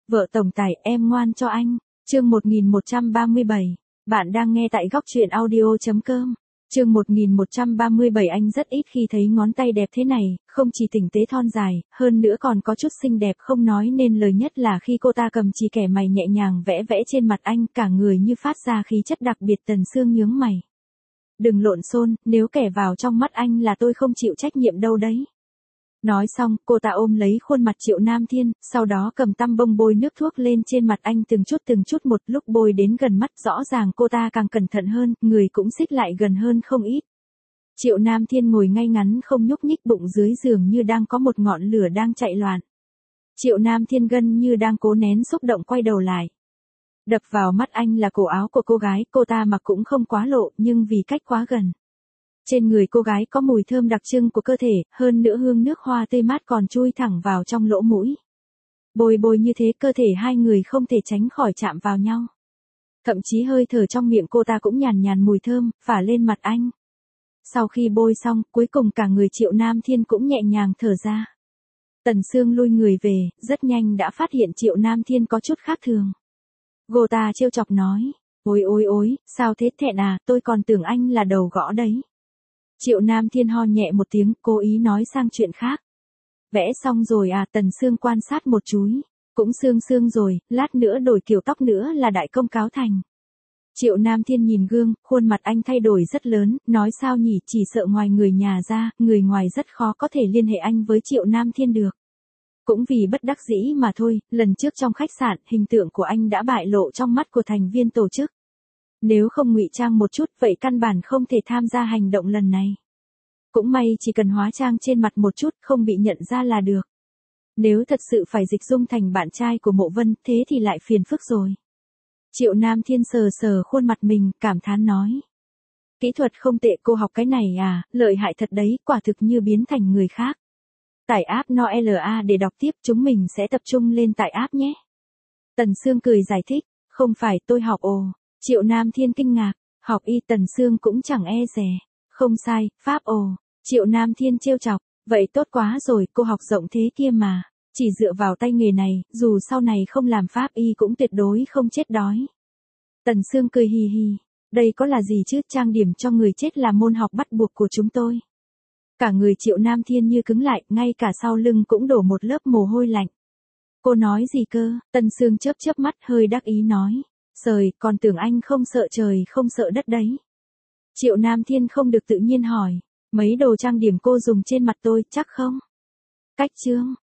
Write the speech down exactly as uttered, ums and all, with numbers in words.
Vợ tổng tài, em ngoan cho anh. Chương một nghìn một trăm ba mươi bảy. Bạn đang nghe tại góc truyện audio chấm com. Chương một nghìn một trăm ba mươi bảy. Anh rất ít khi thấy ngón tay đẹp thế này, không chỉ tinh tế thon dài, hơn nữa còn có chút xinh đẹp không nói nên lời, nhất là khi cô ta cầm chì kẻ mày nhẹ nhàng vẽ vẽ trên mặt anh, cả người như phát ra khí chất đặc biệt. Tần Sương nhướng mày. Đừng lộn xộn, nếu kẻ vào trong mắt anh là tôi không chịu trách nhiệm đâu đấy. Nói xong, cô ta ôm lấy khuôn mặt Triệu Nam Thiên, sau đó cầm tăm bông bôi nước thuốc lên trên mặt anh từng chút từng chút một. Lúc bôi đến gần mắt rõ ràng cô ta càng cẩn thận hơn, người cũng xích lại gần hơn không ít. Triệu Nam Thiên ngồi ngay ngắn không nhúc nhích, bụng dưới giường như đang có một ngọn lửa đang chạy loạn. Triệu Nam Thiên gần như đang cố nén xúc động quay đầu lại. Đập vào mắt anh là cổ áo của cô gái, cô ta mặc cũng không quá lộ nhưng vì cách quá gần. Trên người cô gái có mùi thơm đặc trưng của cơ thể, hơn nữa hương nước hoa tươi mát còn chui thẳng vào trong lỗ mũi. Bồi bồi như thế cơ thể hai người không thể tránh khỏi chạm vào nhau. Thậm chí hơi thở trong miệng cô ta cũng nhàn nhàn mùi thơm, phả lên mặt anh. Sau khi bôi xong, cuối cùng cả người Triệu Nam Thiên cũng nhẹ nhàng thở ra. Tần Sương lui người về, rất nhanh đã phát hiện Triệu Nam Thiên có chút khác thường. Cô ta trêu chọc nói, ôi ôi ôi, sao thế thẹn à, tôi còn tưởng anh là đầu gõ đấy. Triệu Nam Thiên ho nhẹ một tiếng, cố ý nói sang chuyện khác. Vẽ xong rồi à? Tần Sương quan sát một chúi. Cũng sương sương rồi, lát nữa đổi kiểu tóc nữa là đại công cáo thành. Triệu Nam Thiên nhìn gương, khuôn mặt anh thay đổi rất lớn, nói sao nhỉ, chỉ sợ ngoài người nhà ra, người ngoài rất khó có thể liên hệ anh với Triệu Nam Thiên được. Cũng vì bất đắc dĩ mà thôi, lần trước trong khách sạn, hình tượng của anh đã bại lộ trong mắt của thành viên tổ chức. Nếu không ngụy trang một chút, vậy căn bản không thể tham gia hành động lần này. Cũng may chỉ cần hóa trang trên mặt một chút, không bị nhận ra là được. Nếu thật sự phải dịch dung thành bạn trai của Mộ Vân, thế thì lại phiền phức rồi. Triệu Nam Thiên sờ sờ khuôn mặt mình, cảm thán nói. Kỹ thuật không tệ, cô học cái này à, lợi hại thật đấy, quả thực như biến thành người khác. Tải app Noela để đọc tiếp, chúng mình sẽ tập trung lên tải app nhé. Tần Sương cười giải thích, không phải tôi học ồ. Triệu Nam Thiên kinh ngạc, học y. Tần Sương cũng chẳng e dè. Không sai, Pháp ồ. Triệu Nam Thiên trêu chọc, vậy tốt quá rồi, cô học rộng thế kia mà. Chỉ dựa vào tay nghề này, dù sau này không làm Pháp y cũng tuyệt đối không chết đói. Tần Sương cười hì hì, đây có là gì chứ, trang điểm cho người chết là môn học bắt buộc của chúng tôi. Cả người Triệu Nam Thiên như cứng lại, ngay cả sau lưng cũng đổ một lớp mồ hôi lạnh. Cô nói gì cơ? Tần Sương chớp chớp mắt hơi đắc ý nói. Trời, còn tưởng anh không sợ trời không sợ đất đấy. Triệu Nam Thiên không được tự nhiên hỏi, mấy đồ trang điểm cô dùng trên mặt tôi, chắc không? Cách chương,